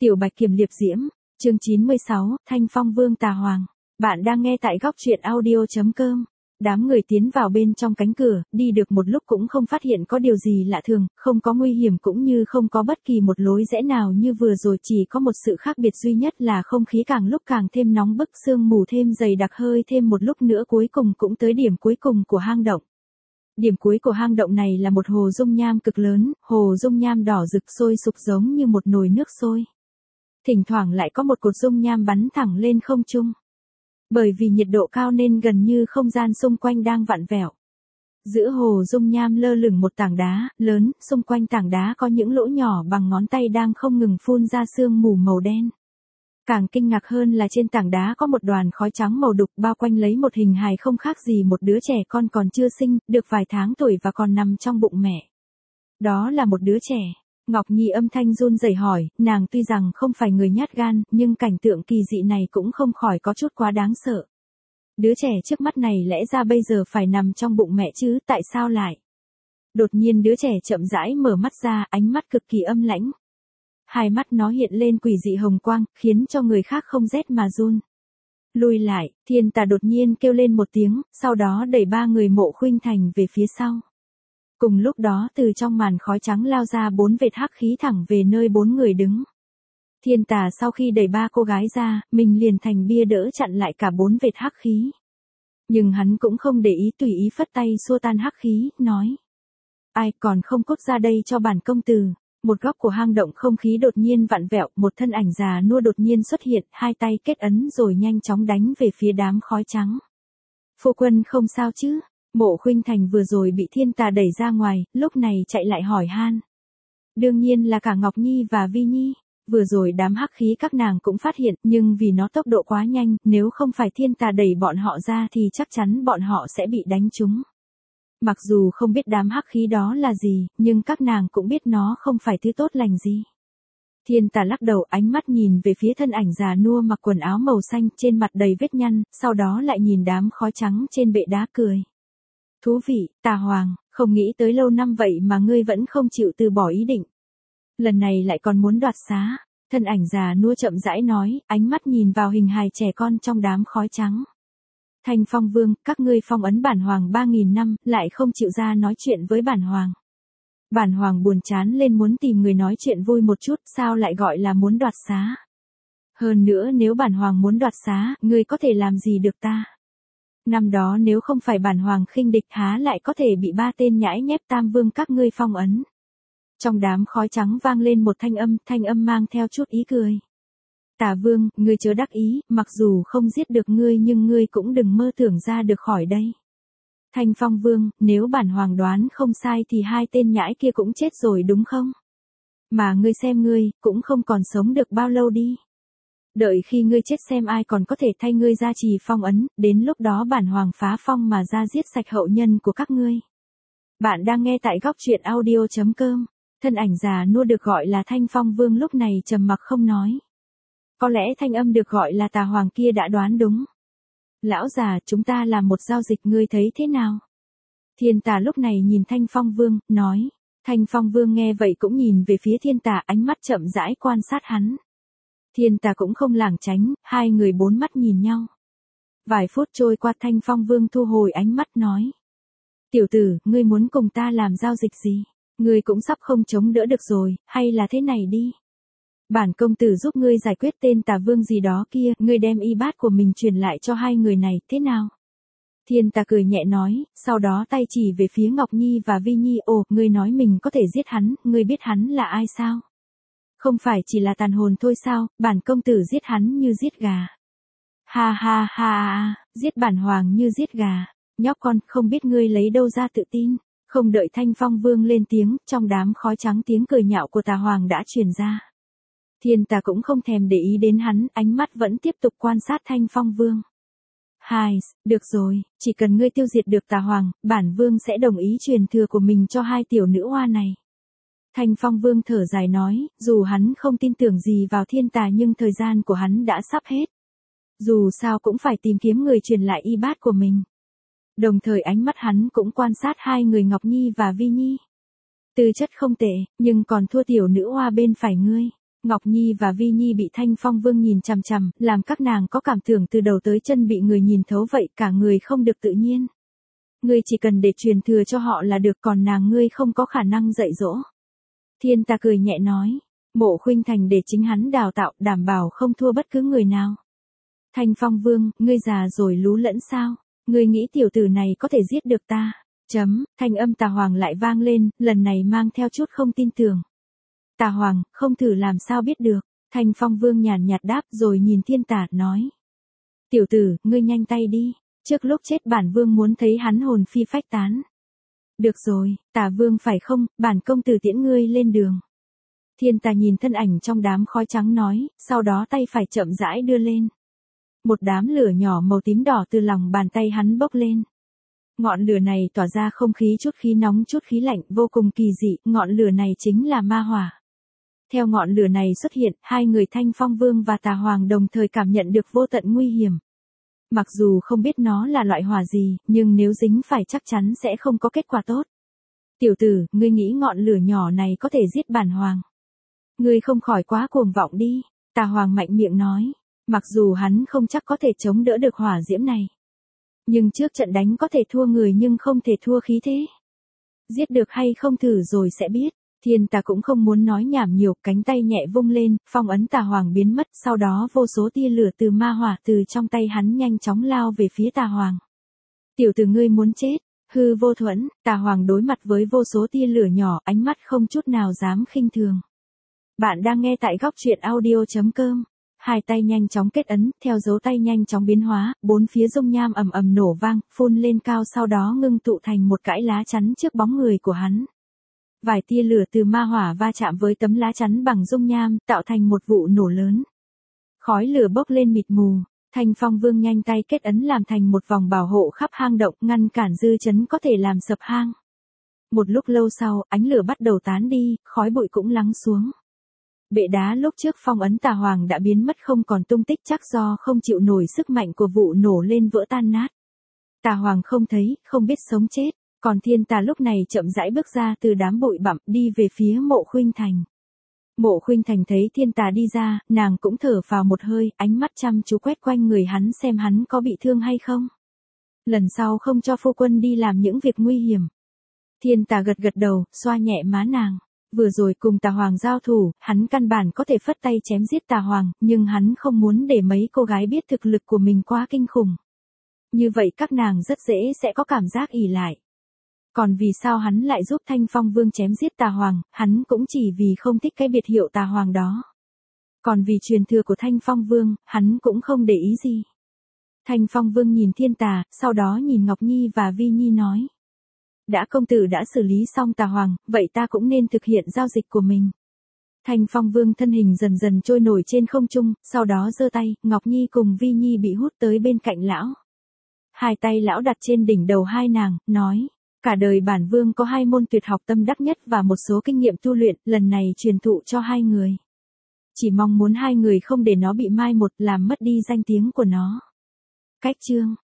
Tiểu Bạch Kiểm Liệp Diễm, chương 96, Thanh Phong Vương Tà Hoàng. Bạn đang nghe tại góc truyện audio.com. Đám người tiến vào bên trong cánh cửa, đi được một lúc cũng không phát hiện có điều gì lạ thường, không có nguy hiểm cũng như không có bất kỳ một lối rẽ nào như vừa rồi, chỉ có một sự khác biệt duy nhất là không khí càng lúc càng thêm nóng bức, sương mù thêm dày đặc, hơi thêm một lúc nữa cuối cùng cũng tới điểm cuối cùng của hang động. Điểm cuối của hang động này là một hồ dung nham cực lớn, hồ dung nham đỏ rực sôi sục giống như một nồi nước sôi. Thỉnh thoảng lại có một cột dung nham bắn thẳng lên không trung. Bởi vì nhiệt độ cao nên gần như không gian xung quanh đang vặn vẹo. Giữa hồ dung nham lơ lửng một tảng đá lớn, xung quanh tảng đá có những lỗ nhỏ bằng ngón tay đang không ngừng phun ra sương mù màu đen. Càng kinh ngạc hơn là trên tảng đá có một đoàn khói trắng màu đục bao quanh lấy một hình hài không khác gì một đứa trẻ con còn chưa sinh, được vài tháng tuổi và còn nằm trong bụng mẹ. Đó là một đứa trẻ. Ngọc Nhi âm thanh run rẩy hỏi, nàng tuy rằng không phải người nhát gan, nhưng cảnh tượng kỳ dị này cũng không khỏi có chút quá đáng sợ. Đứa trẻ trước mắt này lẽ ra bây giờ phải nằm trong bụng mẹ chứ, tại sao lại? Đột nhiên đứa trẻ chậm rãi mở mắt ra, ánh mắt cực kỳ âm lãnh. Hai mắt nó hiện lên quỷ dị hồng quang, khiến cho người khác không rét mà run. Lùi lại, Thiên Tà đột nhiên kêu lên một tiếng, sau đó đẩy ba người Mộ Khuynh Thành về phía sau. Cùng lúc đó từ trong màn khói trắng lao ra 4 vệt hắc khí thẳng về nơi 4 người đứng. Thiên Tà sau khi đẩy ba cô gái ra, mình liền thành bia đỡ chặn lại cả 4 vệt hắc khí. Nhưng hắn cũng không để ý, tùy ý phất tay xua tan hắc khí, nói. Ai còn không cút ra đây cho bản công tử. Một góc của hang động không khí đột nhiên vặn vẹo, một thân ảnh già nua đột nhiên xuất hiện, hai tay kết ấn rồi nhanh chóng đánh về phía đám khói trắng. Phu quân không sao chứ? Mộ Khuynh Thành vừa rồi bị Thiên Tà đẩy ra ngoài, lúc này chạy lại hỏi han. Đương nhiên là cả Ngọc Nhi và Vi Nhi. Vừa rồi đám hắc khí các nàng cũng phát hiện, nhưng vì nó tốc độ quá nhanh, nếu không phải Thiên Tà đẩy bọn họ ra thì chắc chắn bọn họ sẽ bị đánh trúng. Mặc dù không biết đám hắc khí đó là gì, nhưng các nàng cũng biết nó không phải thứ tốt lành gì. Thiên Tà lắc đầu, ánh mắt nhìn về phía thân ảnh già nua mặc quần áo màu xanh, trên mặt đầy vết nhăn, sau đó lại nhìn đám khói trắng trên bệ đá cười. Thú vị, Tà Hoàng, không nghĩ tới lâu năm vậy mà ngươi vẫn không chịu từ bỏ ý định. Lần này lại còn muốn đoạt xá. Thân ảnh già nua chậm rãi nói, ánh mắt nhìn vào hình hài trẻ con trong đám khói trắng. Thanh Phong Vương, các ngươi phong ấn bản hoàng 3.000 năm, lại không chịu ra nói chuyện với bản hoàng. Bản hoàng buồn chán lên muốn tìm người nói chuyện vui một chút, sao lại gọi là muốn đoạt xá. Hơn nữa nếu bản hoàng muốn đoạt xá, ngươi có thể làm gì được ta? Năm đó nếu không phải bản hoàng khinh địch há lại có thể bị 3 tên nhãi nhép Tam Vương các ngươi phong ấn. Trong đám khói trắng vang lên một thanh âm mang theo chút ý cười. Tà Vương, ngươi chớ đắc ý, mặc dù không giết được ngươi nhưng ngươi cũng đừng mơ tưởng ra được khỏi đây. Thanh Phong Vương, nếu bản hoàng đoán không sai thì 2 tên nhãi kia cũng chết rồi đúng không? Mà ngươi xem ngươi, cũng không còn sống được bao lâu đi. Đợi khi ngươi chết xem ai còn có thể thay ngươi ra trì phong ấn, đến lúc đó bản hoàng phá phong mà ra giết sạch hậu nhân của các ngươi. Bạn đang nghe tại góc truyện audio.com. Thân ảnh già nua được gọi là Thanh Phong Vương lúc này trầm mặc không nói. Có lẽ thanh âm được gọi là Tà Hoàng kia đã đoán đúng. Lão già, chúng ta làm một giao dịch, ngươi thấy thế nào? Thiên Tà lúc này nhìn Thanh Phong Vương, nói. Thanh Phong Vương nghe vậy cũng nhìn về phía Thiên Tà, ánh mắt chậm rãi quan sát hắn. Thiên Tà cũng không lảng tránh, hai người 4 mắt nhìn nhau. Vài phút trôi qua, Thanh Phong Vương thu hồi ánh mắt nói. Tiểu tử, ngươi muốn cùng ta làm giao dịch gì? Ngươi cũng sắp không chống đỡ được rồi, hay là thế này đi. Bản công tử giúp ngươi giải quyết tên Tà Vương gì đó kia, ngươi đem y bát của mình truyền lại cho 2 người này, thế nào? Thiên Tà cười nhẹ nói, sau đó tay chỉ về phía Ngọc Nhi và Vi Nhi, ồ, ngươi nói mình có thể giết hắn, ngươi biết hắn là ai sao? Không phải chỉ là tàn hồn thôi sao, bản công tử giết hắn như giết gà. Ha ha ha, giết bản hoàng như giết gà, nhóc con, không biết ngươi lấy đâu ra tự tin. Không đợi Thanh Phong Vương lên tiếng, trong đám khói trắng tiếng cười nhạo của Tà Hoàng đã truyền ra. Thiên Tà cũng không thèm để ý đến hắn, ánh mắt vẫn tiếp tục quan sát Thanh Phong Vương. Hai, được rồi, chỉ cần ngươi tiêu diệt được Tà Hoàng, bản Vương sẽ đồng ý truyền thừa của mình cho 2 tiểu nữ hoa này. Thanh Phong Vương thở dài nói, dù hắn không tin tưởng gì vào Thiên Tà nhưng thời gian của hắn đã sắp hết. Dù sao cũng phải tìm kiếm người truyền lại y bát của mình. Đồng thời ánh mắt hắn cũng quan sát 2 người Ngọc Nhi và Vi Nhi. Tư chất không tệ, nhưng còn thua tiểu nữ hoa bên phải ngươi. Ngọc Nhi và Vi Nhi bị Thanh Phong Vương nhìn chằm chằm, làm các nàng có cảm tưởng từ đầu tới chân bị người nhìn thấu vậy, cả người không được tự nhiên. Ngươi chỉ cần để truyền thừa cho họ là được, còn nàng ngươi không có khả năng dạy dỗ. Thiên Tà cười nhẹ nói, Mộ Khuynh Thành để chính hắn đào tạo, đảm bảo không thua bất cứ người nào. Thanh Phong Vương, ngươi già rồi lú lẫn sao? Ngươi nghĩ tiểu tử này có thể giết được ta? Thanh âm Tà Hoàng lại vang lên, lần này mang theo chút không tin tưởng. Tà Hoàng, không thử làm sao biết được. Thanh Phong Vương nhàn nhạt đáp rồi nhìn Thiên Tà, nói. Tiểu tử, ngươi nhanh tay đi. Trước lúc chết bản vương muốn thấy hắn hồn phi phách tán. Được rồi, Tà Vương phải không, bản công tử tiễn ngươi lên đường. Thiên Tà nhìn thân ảnh trong đám khói trắng nói, sau đó tay phải chậm rãi đưa lên. Một đám lửa nhỏ màu tím đỏ từ lòng bàn tay hắn bốc lên. Ngọn lửa này tỏa ra không khí chút khí nóng chút khí lạnh, vô cùng kỳ dị, ngọn lửa này chính là ma hỏa. Theo ngọn lửa này xuất hiện, hai người Thanh Phong Vương và Tà Hoàng đồng thời cảm nhận được vô tận nguy hiểm. Mặc dù không biết nó là loại hỏa gì, nhưng nếu dính phải chắc chắn sẽ không có kết quả tốt. Tiểu tử, ngươi nghĩ ngọn lửa nhỏ này có thể giết bản hoàng? Ngươi không khỏi quá cuồng vọng đi. Tà Hoàng mạnh miệng nói. Mặc dù hắn không chắc có thể chống đỡ được hỏa diễm này. Nhưng trước trận đánh có thể thua người nhưng không thể thua khí thế. Giết được hay không thử rồi sẽ biết. Thiên Tà cũng không muốn nói nhảm nhiều, cánh tay nhẹ vung lên, phong ấn Tà Hoàng biến mất, sau đó vô số tia lửa từ ma hỏa từ trong tay hắn nhanh chóng lao về phía Tà Hoàng. Tiểu tử ngươi muốn chết, hư vô thuẫn, Tà Hoàng đối mặt với vô số tia lửa nhỏ, ánh mắt không chút nào dám khinh thường. Bạn đang nghe tại góc truyện audio.com. Hai tay nhanh chóng kết ấn, theo dấu tay nhanh chóng biến hóa, bốn phía dung nham ầm ầm nổ vang, phun lên cao sau đó ngưng tụ thành một cãi lá chắn trước bóng người của hắn. Vài tia lửa từ ma hỏa va chạm với tấm lá chắn bằng dung nham, tạo thành một vụ nổ lớn. Khói lửa bốc lên mịt mù, Thanh Phong Vương nhanh tay kết ấn làm thành một vòng bảo hộ khắp hang động, ngăn cản dư chấn có thể làm sập hang. Một lúc lâu sau, ánh lửa bắt đầu tán đi, khói bụi cũng lắng xuống. Bệ đá lúc trước phong ấn Tà Hoàng đã biến mất không còn tung tích, chắc do không chịu nổi sức mạnh của vụ nổ lên vỡ tan nát. Tà Hoàng không thấy, không biết sống chết, còn Thiên Tà lúc này chậm rãi bước ra từ đám bụi bặm đi về phía Mộ Khuynh Thành. Mộ Khuynh Thành thấy Thiên Tà đi ra, nàng cũng thở vào một hơi, ánh mắt chăm chú quét quanh người hắn xem hắn có bị thương hay không. Lần sau không cho phu quân đi làm những việc nguy hiểm. Thiên Tà gật gật đầu, xoa nhẹ má nàng. Vừa rồi cùng Tà Hoàng giao thủ, hắn căn bản có thể phất tay chém giết Tà Hoàng, nhưng hắn không muốn để mấy cô gái biết thực lực của mình quá kinh khủng. Như vậy các nàng rất dễ sẽ có cảm giác ỷ lại. Còn vì sao hắn lại giúp Thanh Phong Vương chém giết Tà Hoàng, hắn cũng chỉ vì không thích cái biệt hiệu Tà Hoàng đó. Còn vì truyền thừa của Thanh Phong Vương, hắn cũng không để ý gì. Thanh Phong Vương nhìn Thiên Tà, sau đó nhìn Ngọc Nhi và Vi Nhi nói. Đã công tử đã xử lý xong Tà Hoàng, vậy ta cũng nên thực hiện giao dịch của mình. Thanh Phong Vương thân hình dần dần trôi nổi trên không trung, sau đó giơ tay, Ngọc Nhi cùng Vi Nhi bị hút tới bên cạnh lão. Hai tay lão đặt trên đỉnh đầu hai nàng, nói, cả đời bản vương có hai môn tuyệt học tâm đắc nhất và một số kinh nghiệm tu luyện, lần này truyền thụ cho hai người. Chỉ mong muốn hai người không để nó bị mai một, làm mất đi danh tiếng của nó. Cách chương